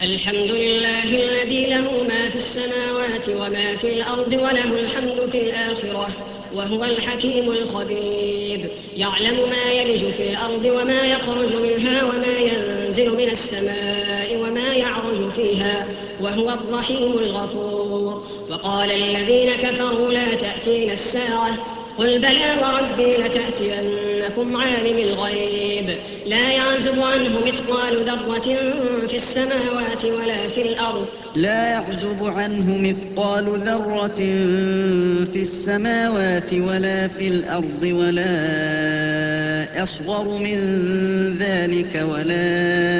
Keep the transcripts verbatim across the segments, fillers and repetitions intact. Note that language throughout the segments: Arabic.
الحمد لله الذي له ما في السماوات وما في الأرض وله الحمد في الآخرة وهو الحكيم الخبير. يعلم ما يلج في الأرض وما يخرج منها وما ينزل من السماء وما يعرج فيها وهو الرحيم الغفور. وقال الذين كفروا لا تأتينا الساعة قل بلى وربي لتأتينكم عالم الغيب لا يعزب عنه مثقال ذرة في السماوات ولا في الأرض لا يعزب عنه مثقال ذرة في السماوات ولا في الأرض ولا أصغر من ذلك ولا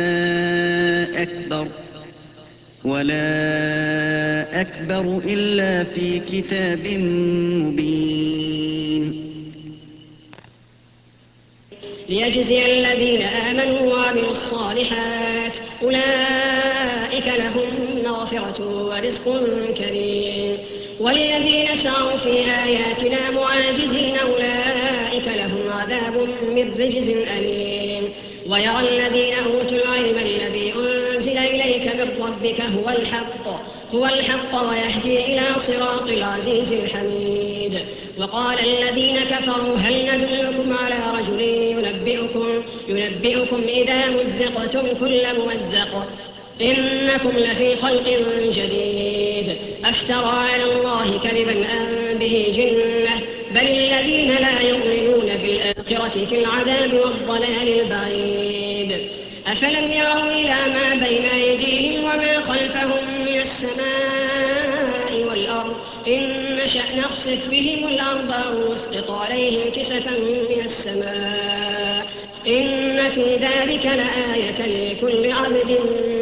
أكبر ولا أكبر إلا في كتاب مبين. ليجزي الذين آمنوا وعملوا الصالحات أولئك لهم مغفرة ورزق كريم. والذين سعوا في آياتنا معاجزين أولئك لهم عذاب من رجز أليم. ويرى الذين أوتوا العلم الذي أنزل إليك من ربك هو الحق هو الحق ويهدي إلى صراط العزيز الحميد. وقال الذين كفروا هل ندلكم على رجل ينبئكم, ينبئكم إذا مزقتم كل ممزق إنكم لفي خلق جديد أفترى على الله كذبا أم به جنة بل الذين لا يؤمنون بالآخرة في العذاب والضلال البعيد. أفلم يروا إلى ما بين أيديهم وما خلفهم من السماء والأرض إن نشأ نخسف بهم الأرض أو نسقط عليهم كسفا من السماء إن في ذلك لآية لكل عبد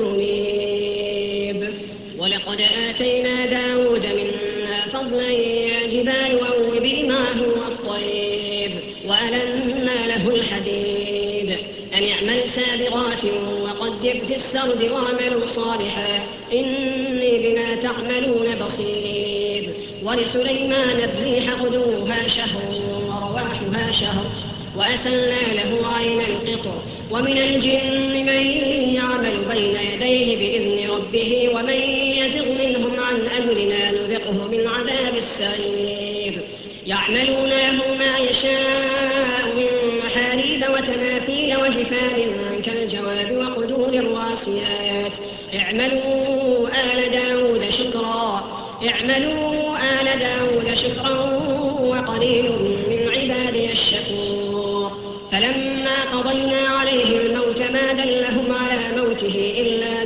منيب. ولقد آتينا داود منا فضلا يا جبال أوبي معه والطير وألنا له الحديد أن اعمل سابغات وقدر في السرد واعملوا صالحا إني بما تعملون بصير. ولسليمان الريح غدوها شهر ورواحها شهر وأسلنا له عين القطر. ومن الجن من يعمل بين يديه بإذن ربه ومن يزغ منهم عن أمرنا نذقه من عذاب السعير. يعملون له ما يشاء من محاريب وتماثيل وجفان كالجواب وقدور الراسيات اعملوا آل داود شكرا اعملوا آل داود شكرا وقليل من عبادي الشكور. فلما قضينا عليه الموت ما دلهم على موته إلا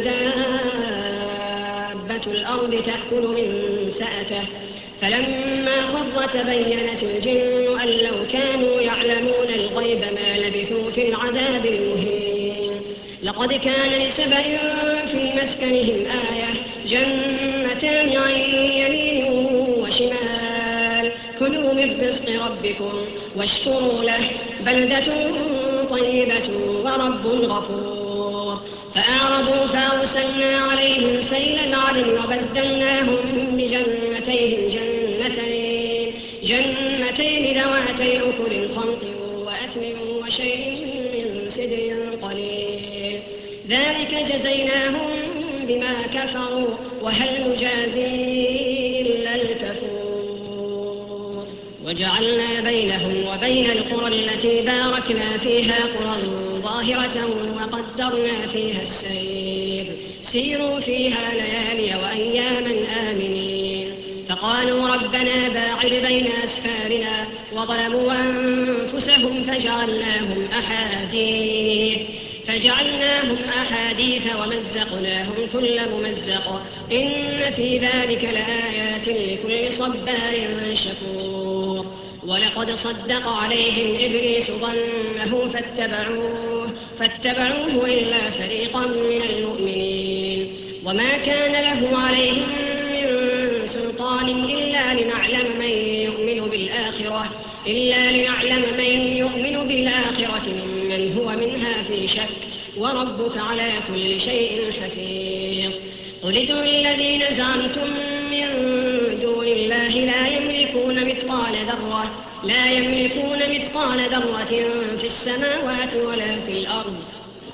دابة الأرض تأكل من سأته فلما خر تبينت الجن أن لو كانوا يعلمون الغيب ما لبثوا في العذاب المهين. لقد كان لسبأ في مسكنهم آية جنتان عن يمين وشمال كلوا من رزق ربكم واشكروا له بلدة طيبة ورب غفور. فأعرضوا فأرسلنا عليهم سيل العرم وبدلناهم بجنتيهم جنتين جنتين ذواتي أكل خمط وأثل وشيء من سدر قليل ذلك جزيناهم بما كفروا وهل نجازي إلا الكفور. وجعلنا بينهم وبين القرى التي باركنا فيها قرى ظاهرة وقدرنا فيها السير سيروا فيها ليالي وأياما آمنين. فقالوا ربنا باعد بين أسفارنا وظلموا أنفسهم فجعلناهم أحاديث فجعلناهم أحاديث ومزقناهم كل ممزق إن في ذلك لآيات لكل صبار شكور. ولقد صدق عليهم إبليس ظنه فاتبعوه فاتبعوه إلا فريقا من المؤمنين. وما كان له عليهم من سلطان إلا لنعلم من يؤمن بالآخرة إلا لنعلم من يؤمن بالآخرة ممن هو منها في شك وربك على كل شيء حفيظ. قل ادعوا الذين زعمتم من دون الله لا يملكون مثقال ذرة لا يملكون مثقال ذرة في السماوات ولا في الأرض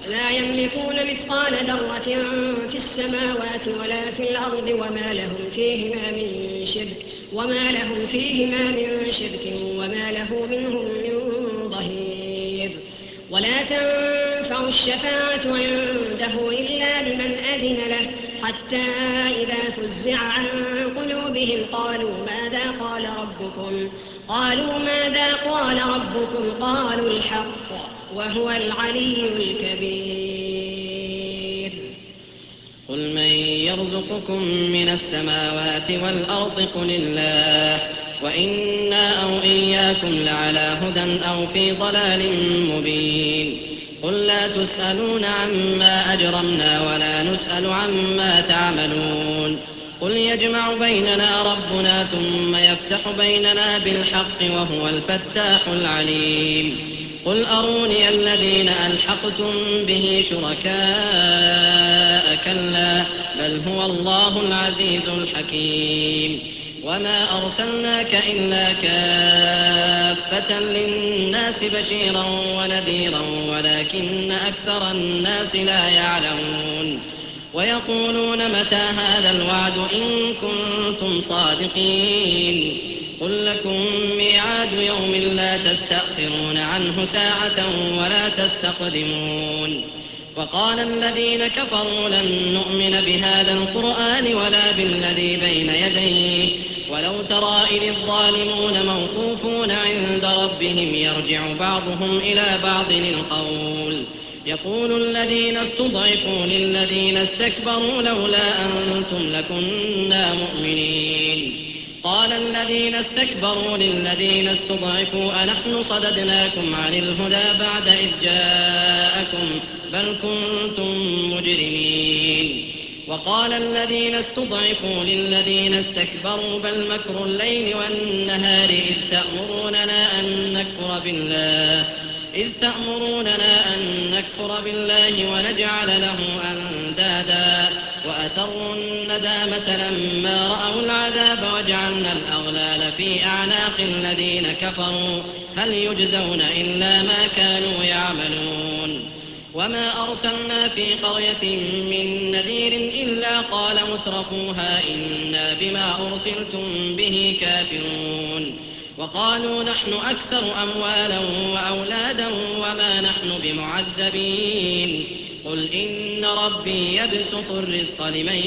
لا يملكون مثقال ذرة في السماوات ولا في الأرض وما لهم فيهما من شرك وما لهم فيهما من شرك وما له منهم من ظهير. ولا تنفع الشفاعة عنده إلا لمن أذن له حتى إذا فزع عن قلوبهم قالوا ماذا قال ربكم قالوا ماذا قال ربكم قالوا الحق وهو العلي الكبير. قل من يرزقكم من السماوات والأرض قل الله وإنا أو إياكم لعلى هدى أو في ضلال مبين. قل لا تسألون عما أجرمنا ولا نسأل عما تعملون. قل يجمع بيننا ربنا ثم يفتح بيننا بالحق وهو الفتاح العليم. قل أروني الذين ألحقتم به شركاء كلا بل هو الله العزيز الحكيم. وما أرسلناك إلا كافة للناس بشيرا ونذيرا ولكن أكثر الناس لا يعلمون. ويقولون متى هذا الوعد إن كنتم صادقين. قل لكم ميعاد يوم لا تستأخرون عنه ساعة ولا تستقدمون. وقال الذين كفروا لن نؤمن بهذا القرآن ولا بالذي بين يديه ولو ترى إذ الظالمون موقوفون عند ربهم يرجع بعضهم إلى بعض القول يقول الذين استضعفوا للذين استكبروا لولا أنتم لكنا مؤمنين. قال الذين استكبروا للذين استضعفوا أنحن صددناكم عن الهدى بعد إذ جاءكم بل كنتم مجرمين. وقال الذين استضعفوا للذين استكبروا بل مكر الليل والنهار إذ تأمروننا أن نكفر بالله إذ تأمروننا أن نكفر بالله ونجعل له أندادا وأسروا الندامة لما رأوا العذاب وجعلنا الأغلال في أعناق الذين كفروا هل يجزون إلا ما كانوا يعملون. وما أرسلنا في قرية من نذير إلا قال مترفوها إنا بما أرسلتم به كافرون. وقالوا نحن أكثر أموالا وأولادا وما نحن بمعذبين. قل إن ربي يبسط الرزق لمن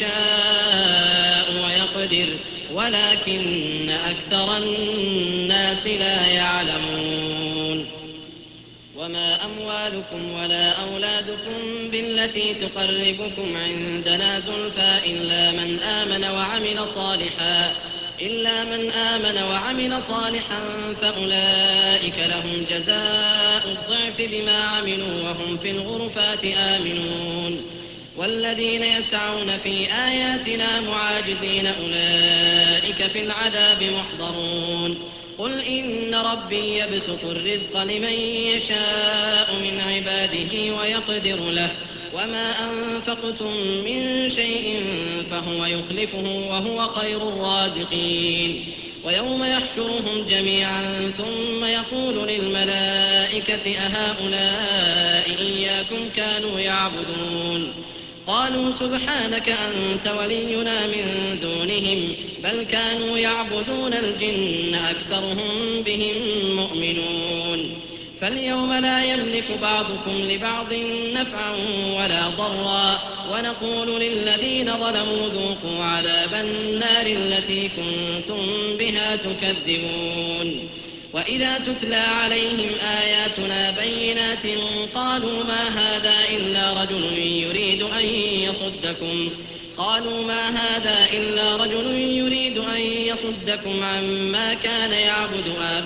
يشاء ويقدر ولكن أكثر الناس لا يعلمون. وما أموالكم ولا أولادكم بالتي تقربكم عندنا زلفى إلا من آمن وعمل صالحا إلا من آمن وعمل صالحا فأولئك لهم جزاء الضعف بما عملوا وهم في الغرفات آمنون. والذين يسعون في آياتنا معاجزين أولئك في العذاب محضرون. قل إن ربي يبسط الرزق لمن يشاء من عباده ويقدر له وما أنفقتم من شيء فهو يخلفه وهو خير الرازقين. ويوم يحشرهم جميعا ثم يقول للملائكة أهؤلاء إياكم كانوا يعبدون قالوا سبحانك أنت ولينا من دونهم بل كانوا يعبدون الجن أكثرهم بهم مؤمنون. فاليوم لا يملك بعضكم لبعض نفعا ولا ضرا ونقول للذين ظلموا ذوقوا عذاب النار التي كنتم بها تكذبون. وإذا تتلى عليهم آياتنا بينات قالوا ما هذا إلا رجل يريد أن يصدكم قالوا ما هذا إلا رجل يريد أن يصدكم عما كان يعبد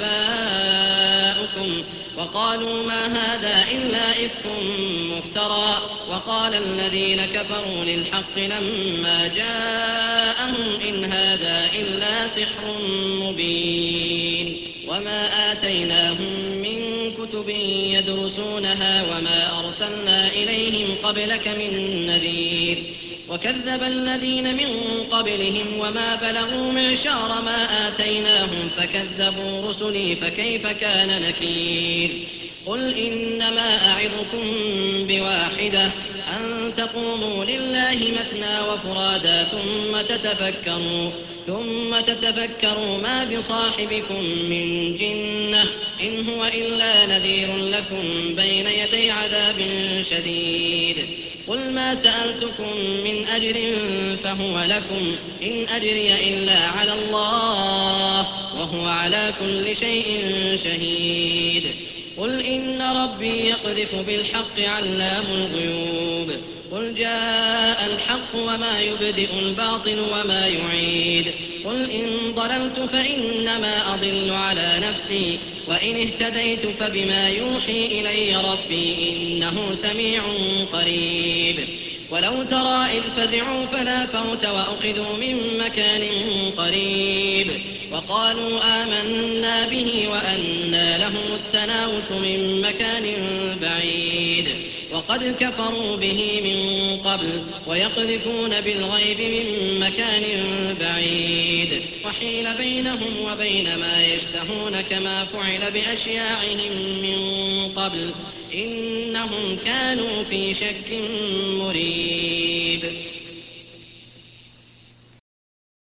آباؤكم وقالوا ما هذا إلا إفك مفترى. وقال الذين كفروا للحق لما جاءهم إن هذا إلا سحر مبين. وما آتيناهم من كتب يدرسونها وما أرسلنا إليهم قبلك من نذير. وكذب الذين من قبلهم وما بلغوا معشار ما آتيناهم فكذبوا رسلي فكيف كان نكير. قل إنما أعظكم بواحدة أن تقوموا لله مثنى وفرادا ثم تتفكروا ثم تتفكروا ما بصاحبكم من جنة إن هو إلا نذير لكم بين يدي عذاب شديد. قل ما سألتكم من أجر فهو لكم إن أجري إلا على الله وهو على كل شيء شهيد. قل إن ربي يقذف بالحق علام الغيوب. قل جاء الحق وما يبدئ الباطل وما يعيد. قل إن ضللت فإنما أضل على نفسي وإن اهتديت فبما يوحي إلي ربي إنه سميع قريب. ولو ترى إذ فزعوا فلا فوت وأخذوا من مكان قريب وقالوا آمنا به وأنى لهم التناوش من مكان بعيد وقد كفروا به من قبل ويقذفون بالغيب من مكان بعيد وحيل بينهم وبين ما يشتهون كما فعل بأشياعهم من قبل إنهم كانوا في شك مريب.